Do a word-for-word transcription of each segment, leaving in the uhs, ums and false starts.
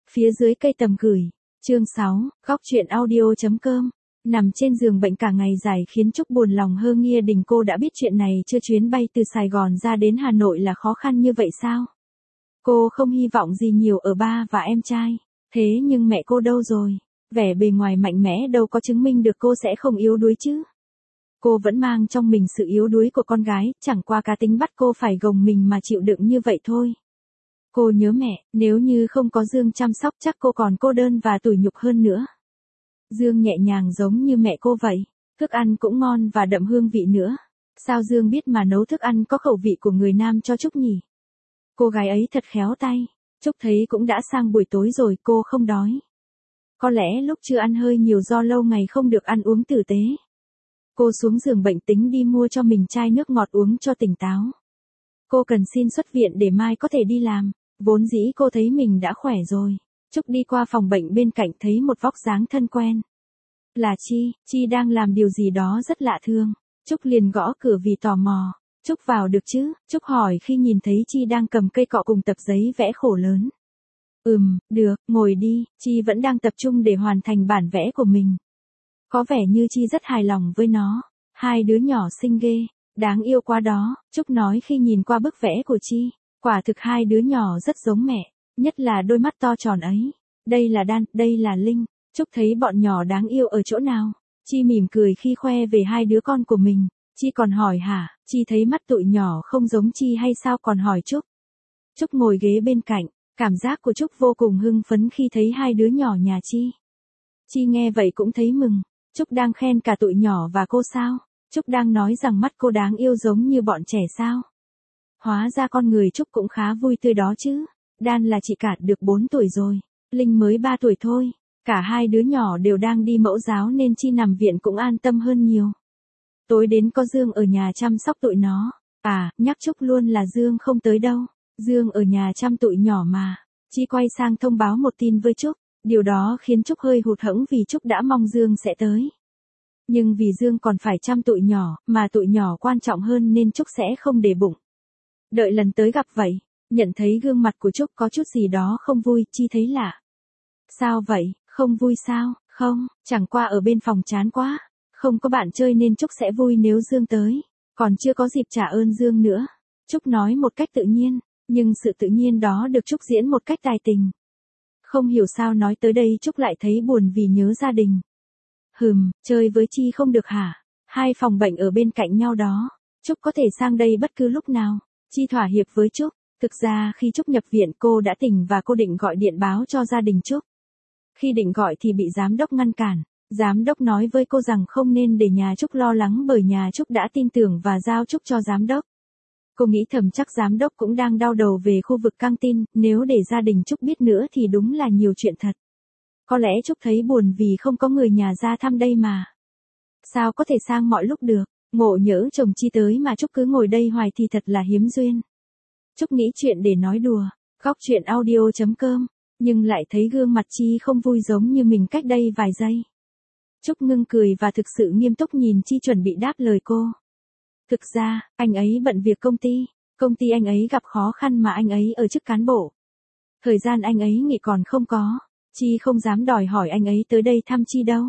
Phía dưới cây tầm gửi. Chương sáu, góc truyện audio.com. Nằm trên giường bệnh cả ngày dài khiến Trúc buồn lòng hơ nghia đình. Cô đã biết chuyện này chưa, chuyến bay từ Sài Gòn ra đến Hà Nội là khó khăn như vậy sao? Cô không hy vọng gì nhiều ở ba và em trai. Thế nhưng mẹ cô đâu rồi? Vẻ bề ngoài mạnh mẽ đâu có chứng minh được cô sẽ không yếu đuối chứ. Cô vẫn mang trong mình sự yếu đuối của con gái, chẳng qua cá tính bắt cô phải gồng mình mà chịu đựng như vậy thôi. Cô nhớ mẹ, nếu như không có Dương chăm sóc chắc cô còn cô đơn và tủi nhục hơn nữa. Dương nhẹ nhàng giống như mẹ cô vậy, thức ăn cũng ngon và đậm hương vị nữa. Sao Dương biết mà nấu thức ăn có khẩu vị của người Nam cho Trúc nhỉ? Cô gái ấy thật khéo tay. Trúc thấy cũng đã sang buổi tối rồi, cô không đói. Có lẽ lúc chưa ăn hơi nhiều do lâu ngày không được ăn uống tử tế. Cô xuống giường bệnh tính đi mua cho mình chai nước ngọt uống cho tỉnh táo. Cô cần xin xuất viện để mai có thể đi làm. Vốn dĩ cô thấy mình đã khỏe rồi. Trúc đi qua phòng bệnh bên cạnh thấy một vóc dáng thân quen. Là Chi, Chi đang làm điều gì đó rất lạ thường. Trúc liền gõ cửa vì tò mò. Trúc vào được chứ? Trúc hỏi khi nhìn thấy Chi đang cầm cây cọ cùng tập giấy vẽ khổ lớn. Ừm, được, ngồi đi. Chi vẫn đang tập trung để hoàn thành bản vẽ của mình. Có vẻ như Chi rất hài lòng với nó. Hai đứa nhỏ xinh ghê, đáng yêu quá đó, Trúc nói khi nhìn qua bức vẽ của Chi. Quả thực hai đứa nhỏ rất giống mẹ, nhất là đôi mắt to tròn ấy. Đây là Đan, đây là Linh. Trúc thấy bọn nhỏ đáng yêu ở chỗ nào? Chi mỉm cười khi khoe về hai đứa con của mình. Chi còn hỏi hả? Chi thấy mắt tụi nhỏ không giống Chi hay sao còn hỏi Trúc? Trúc ngồi ghế bên cạnh, cảm giác của Trúc vô cùng hưng phấn khi thấy hai đứa nhỏ nhà Chi. Chi nghe vậy cũng thấy mừng. Trúc đang khen cả tụi nhỏ và cô sao? Trúc đang nói rằng mắt cô đáng yêu giống như bọn trẻ sao? Hóa ra con người Trúc cũng khá vui tươi đó chứ. Đan là chị cả được bốn tuổi rồi. Linh mới ba tuổi thôi. Cả hai đứa nhỏ đều đang đi mẫu giáo nên Chi nằm viện cũng an tâm hơn nhiều. Tối đến có Dương ở nhà chăm sóc tụi nó. À, nhắc Trúc luôn là Dương không tới đâu. Dương ở nhà chăm tụi nhỏ mà. Chi quay sang thông báo một tin với Trúc. Điều đó khiến Trúc hơi hụt hẫng vì Trúc đã mong Dương sẽ tới. Nhưng vì Dương còn phải chăm tụi nhỏ, mà tụi nhỏ quan trọng hơn nên Trúc sẽ không để bụng. Đợi lần tới gặp vậy, nhận thấy gương mặt của Trúc có chút gì đó không vui, Chi thấy lạ. Sao vậy, không vui sao? Không, chẳng qua ở bên phòng chán quá. Không có bạn chơi nên Trúc sẽ vui nếu Dương tới. Còn chưa có dịp trả ơn Dương nữa. Trúc nói một cách tự nhiên, nhưng sự tự nhiên đó được Trúc diễn một cách tài tình. Không hiểu sao nói tới đây Trúc lại thấy buồn vì nhớ gia đình. Hừm, chơi với Chi không được hả? Hai phòng bệnh ở bên cạnh nhau đó. Trúc có thể sang đây bất cứ lúc nào. Chi thỏa hiệp với Trúc. Thực ra khi Trúc nhập viện cô đã tỉnh và cô định gọi điện báo cho gia đình Trúc. Khi định gọi thì bị giám đốc ngăn cản. Giám đốc nói với cô rằng không nên để nhà Trúc lo lắng bởi nhà Trúc đã tin tưởng và giao Trúc cho giám đốc. Cô nghĩ thầm chắc giám đốc cũng đang đau đầu về khu vực căng tin, nếu để gia đình Trúc biết nữa thì đúng là nhiều chuyện thật. Có lẽ Trúc thấy buồn vì không có người nhà ra thăm đây mà. Sao có thể sang mọi lúc được, ngộ nhỡ chồng Chi tới mà Trúc cứ ngồi đây hoài thì thật là hiếm duyên. Trúc nghĩ chuyện để nói đùa, góc truyện audio.com, nhưng lại thấy gương mặt Chi không vui giống như mình cách đây vài giây. Trúc ngưng cười và thực sự nghiêm túc nhìn Chi chuẩn bị đáp lời cô. Thực ra, anh ấy bận việc công ty, công ty anh ấy gặp khó khăn mà anh ấy ở chức cán bộ. Thời gian anh ấy nghỉ còn không có, Chi không dám đòi hỏi anh ấy tới đây thăm Chi đâu.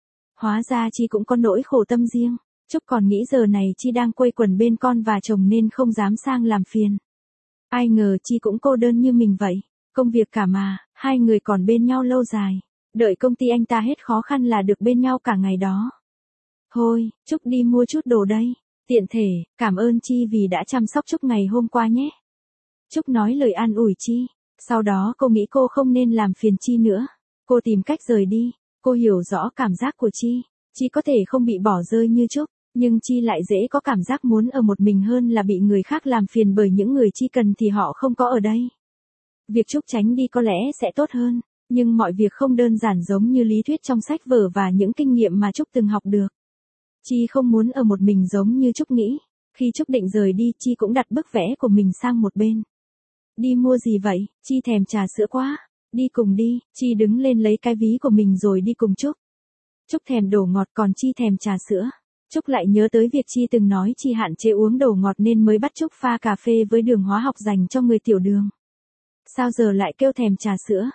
Hóa ra Chi cũng có nỗi khổ tâm riêng, Trúc còn nghĩ giờ này Chi đang quây quần bên con và chồng nên không dám sang làm phiền. Ai ngờ Chi cũng cô đơn như mình vậy, công việc cả mà, hai người còn bên nhau lâu dài, đợi công ty anh ta hết khó khăn là được bên nhau cả ngày đó. Thôi, Trúc đi mua chút đồ đây. Tiện thể, cảm ơn Chi vì đã chăm sóc Trúc ngày hôm qua nhé. Trúc nói lời an ủi Chi. Sau đó cô nghĩ cô không nên làm phiền Chi nữa. Cô tìm cách rời đi. Cô hiểu rõ cảm giác của Chi. Chi có thể không bị bỏ rơi như Trúc, nhưng Chi lại dễ có cảm giác muốn ở một mình hơn là bị người khác làm phiền bởi những người Chi cần thì họ không có ở đây. Việc Trúc tránh đi có lẽ sẽ tốt hơn, nhưng mọi việc không đơn giản giống như lý thuyết trong sách vở và những kinh nghiệm mà Trúc từng học được. Chi không muốn ở một mình giống như Trúc nghĩ. Khi Trúc định rời đi, Chi cũng đặt bức vẽ của mình sang một bên. Đi mua gì vậy? Chi thèm trà sữa quá. Đi cùng đi. Chi đứng lên lấy cái ví của mình rồi đi cùng Trúc. Trúc thèm đồ ngọt còn Chi thèm trà sữa. Trúc lại nhớ tới việc Chi từng nói Chi hạn chế uống đồ ngọt nên mới bắt Trúc pha cà phê với đường hóa học dành cho người tiểu đường. Sao giờ lại kêu thèm trà sữa?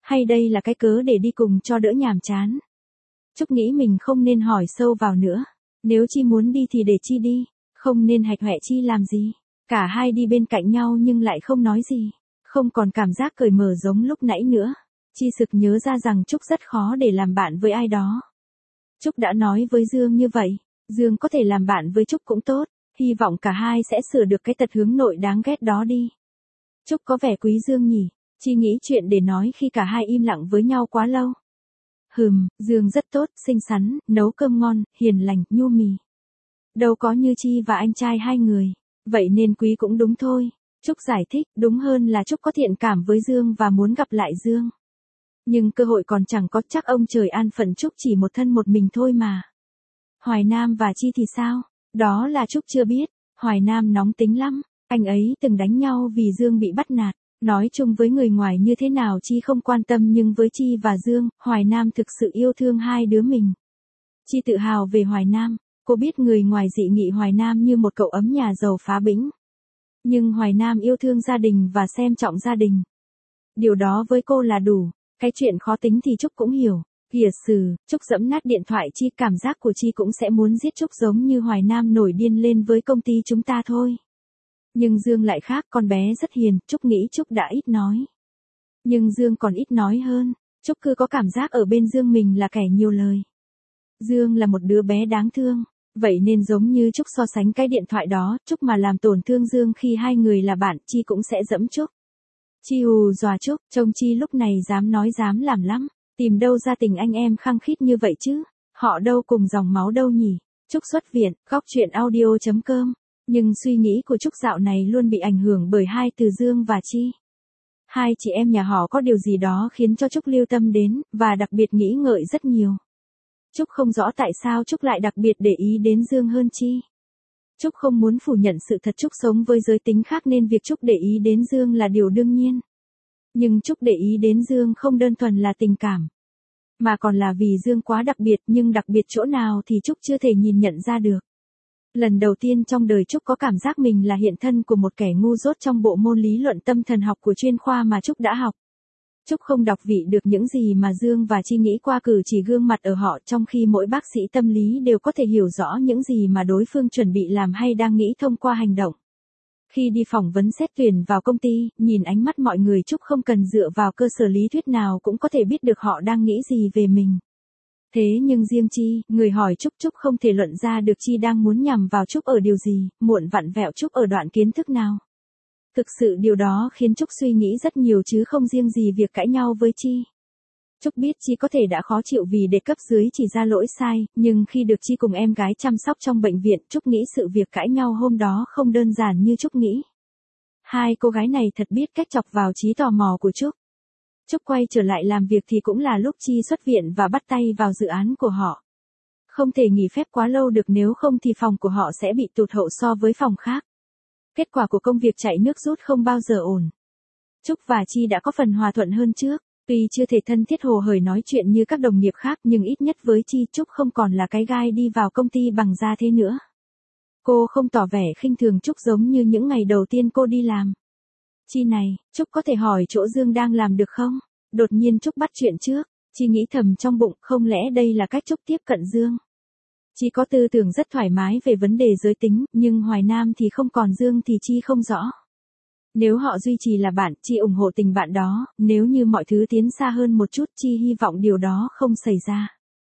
Hay đây là cái cớ để đi cùng cho đỡ nhàm chán? Trúc nghĩ mình không nên hỏi sâu vào nữa. Nếu Chi muốn đi thì để Chi đi, không nên hạch hoẹ Chi làm gì. Cả hai đi bên cạnh nhau nhưng lại không nói gì. Không còn cảm giác cởi mở giống lúc nãy nữa. Chi sực nhớ ra rằng Trúc rất khó để làm bạn với ai đó. Trúc đã nói với Dương như vậy, Dương có thể làm bạn với Trúc cũng tốt, hy vọng cả hai sẽ sửa được cái tật hướng nội đáng ghét đó đi. Trúc có vẻ quý Dương nhỉ, Chi nghĩ chuyện để nói khi cả hai im lặng với nhau quá lâu. Hừm, Dương rất tốt, xinh xắn, nấu cơm ngon, hiền lành, nhu mì. Đâu có như Chi và anh trai hai người, vậy nên quý cũng đúng thôi. Trúc giải thích, đúng hơn là Trúc có thiện cảm với Dương và muốn gặp lại Dương. Nhưng cơ hội còn chẳng có, chắc ông trời an phận Trúc chỉ một thân một mình thôi mà. Hoài Nam và Chi thì sao? Đó là Trúc chưa biết. Hoài Nam nóng tính lắm, anh ấy từng đánh nhau vì Dương bị bắt nạt. Nói chung với người ngoài như thế nào Chi không quan tâm, nhưng với Chi và Dương, Hoài Nam thực sự yêu thương hai đứa mình. Chi tự hào về Hoài Nam, cô biết người ngoài dị nghị Hoài Nam như một cậu ấm nhà giàu phá bĩnh. Nhưng Hoài Nam yêu thương gia đình và xem trọng gia đình. Điều đó với cô là đủ. Cái chuyện khó tính thì Trúc cũng hiểu. Kìa xử, Trúc giẫm nát điện thoại Chi, cảm giác của Chi cũng sẽ muốn giết Trúc giống như Hoài Nam nổi điên lên với công ty chúng ta thôi. Nhưng Dương lại khác, con bé rất hiền, Trúc nghĩ Trúc đã ít nói. Nhưng Dương còn ít nói hơn, Trúc cứ có cảm giác ở bên Dương mình là kẻ nhiều lời. Dương là một đứa bé đáng thương, vậy nên giống như Trúc so sánh cái điện thoại đó, Trúc mà làm tổn thương Dương khi hai người là bạn, Chi cũng sẽ giẫm Trúc. Chi hù dọa Trúc, trông Chi lúc này dám nói dám làm lắm, tìm đâu ra tình anh em khăng khít như vậy chứ, họ đâu cùng dòng máu đâu nhỉ. Trúc xuất viện, góc truyện audio chấm com. Nhưng suy nghĩ của Trúc dạo này luôn bị ảnh hưởng bởi hai từ Dương và Chi. Hai chị em nhà họ có điều gì đó khiến cho Trúc lưu tâm đến, và đặc biệt nghĩ ngợi rất nhiều. Trúc không rõ tại sao Trúc lại đặc biệt để ý đến Dương hơn Chi. Trúc không muốn phủ nhận sự thật Trúc sống với giới tính khác nên việc Trúc để ý đến Dương là điều đương nhiên. Nhưng Trúc để ý đến Dương không đơn thuần là tình cảm, mà còn là vì Dương quá đặc biệt, nhưng đặc biệt chỗ nào thì Trúc chưa thể nhìn nhận ra được. Lần đầu tiên trong đời Trúc có cảm giác mình là hiện thân của một kẻ ngu dốt trong bộ môn lý luận tâm thần học của chuyên khoa mà Trúc đã học. Trúc không đọc vị được những gì mà Dương và Chi nghĩ qua cử chỉ gương mặt ở họ, trong khi mỗi bác sĩ tâm lý đều có thể hiểu rõ những gì mà đối phương chuẩn bị làm hay đang nghĩ thông qua hành động. Khi đi phỏng vấn xét tuyển vào công ty, nhìn ánh mắt mọi người Trúc không cần dựa vào cơ sở lý thuyết nào cũng có thể biết được họ đang nghĩ gì về mình. Thế nhưng riêng Chi, người hỏi Trúc, Trúc không thể luận ra được Chi đang muốn nhằm vào Trúc ở điều gì, muộn vặn vẹo Trúc ở đoạn kiến thức nào. Thực sự điều đó khiến Trúc suy nghĩ rất nhiều chứ không riêng gì việc cãi nhau với Chi. Trúc biết Chi có thể đã khó chịu vì để cấp dưới chỉ ra lỗi sai, nhưng khi được Chi cùng em gái chăm sóc trong bệnh viện, Trúc nghĩ sự việc cãi nhau hôm đó không đơn giản như Trúc nghĩ. Hai cô gái này thật biết cách chọc vào trí tò mò của Trúc. Trúc quay trở lại làm việc thì cũng là lúc Chi xuất viện và bắt tay vào dự án của họ. Không thể nghỉ phép quá lâu được, nếu không thì phòng của họ sẽ bị tụt hậu so với phòng khác. Kết quả của công việc chạy nước rút không bao giờ ổn. Trúc và Chi đã có phần hòa thuận hơn trước, tuy chưa thể thân thiết hồ hởi nói chuyện như các đồng nghiệp khác, nhưng ít nhất với Chi, Trúc không còn là cái gai đi vào công ty bằng da thế nữa. Cô không tỏ vẻ khinh thường Trúc giống như những ngày đầu tiên cô đi làm. Chi này, Trúc có thể hỏi chỗ Dương đang làm được không? Đột nhiên Trúc bắt chuyện trước, Chi nghĩ thầm trong bụng, không lẽ đây là cách Trúc tiếp cận Dương? Chi có tư tưởng rất thoải mái về vấn đề giới tính, nhưng Hoài Nam thì không, còn Dương thì Chi không rõ. Nếu họ duy trì là bạn, Chi ủng hộ tình bạn đó, nếu như mọi thứ tiến xa hơn một chút, Chi hy vọng điều đó không xảy ra.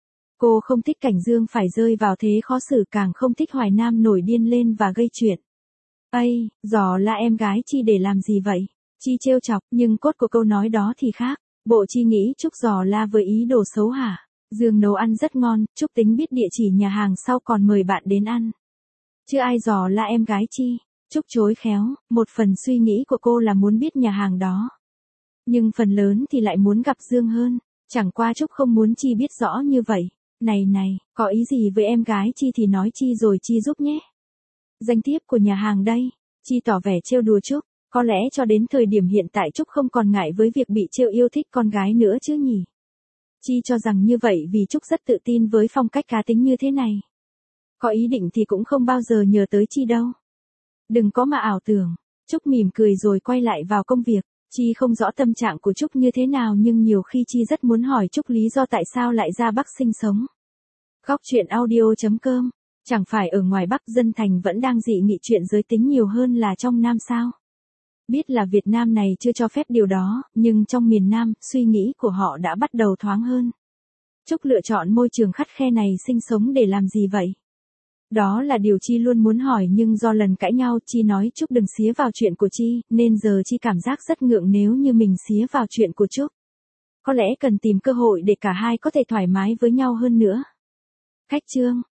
Cô không thích cảnh Dương phải rơi vào thế khó xử, càng không thích Hoài Nam nổi điên lên và gây chuyện. Ây, dò la em gái Chi để làm gì vậy? Chi trêu chọc, nhưng cốt của câu nói đó thì khác. Bộ Chi nghĩ Trúc dò la với ý đồ xấu hả? Dương nấu ăn rất ngon, Trúc tính biết địa chỉ nhà hàng sau còn mời bạn đến ăn. Chứ ai dò la em gái Chi. Trúc chối khéo, một phần suy nghĩ của cô là muốn biết nhà hàng đó. Nhưng phần lớn thì lại muốn gặp Dương hơn. Chẳng qua Trúc không muốn Chi biết rõ như vậy. Này này, có ý gì với em gái Chi thì nói Chi rồi Chi giúp nhé. Danh thiếp của nhà hàng đây. Chi tỏ vẻ trêu đùa Trúc. Có lẽ cho đến thời điểm hiện tại Trúc không còn ngại với việc bị trêu yêu thích con gái nữa chứ nhỉ. Chi cho rằng như vậy vì Trúc rất tự tin với phong cách cá tính như thế này. Có ý định thì cũng không bao giờ nhờ tới Chi đâu. Đừng có mà ảo tưởng. Trúc mỉm cười rồi quay lại vào công việc. Chi không rõ tâm trạng của Trúc như thế nào nhưng nhiều khi Chi rất muốn hỏi Trúc lý do tại sao lại ra Bắc sinh sống. Góc truyện audio.com. Chẳng phải ở ngoài Bắc dân thành vẫn đang dị nghị chuyện giới tính nhiều hơn là trong Nam sao? Biết là Việt Nam này chưa cho phép điều đó, nhưng trong miền Nam, suy nghĩ của họ đã bắt đầu thoáng hơn. Trúc lựa chọn môi trường khắt khe này sinh sống để làm gì vậy? Đó là điều Chi luôn muốn hỏi nhưng do lần cãi nhau Chi nói Trúc đừng xía vào chuyện của Chi, nên giờ Chi cảm giác rất ngượng nếu như mình xía vào chuyện của Trúc. Có lẽ cần tìm cơ hội để cả hai có thể thoải mái với nhau hơn nữa. Khách chương.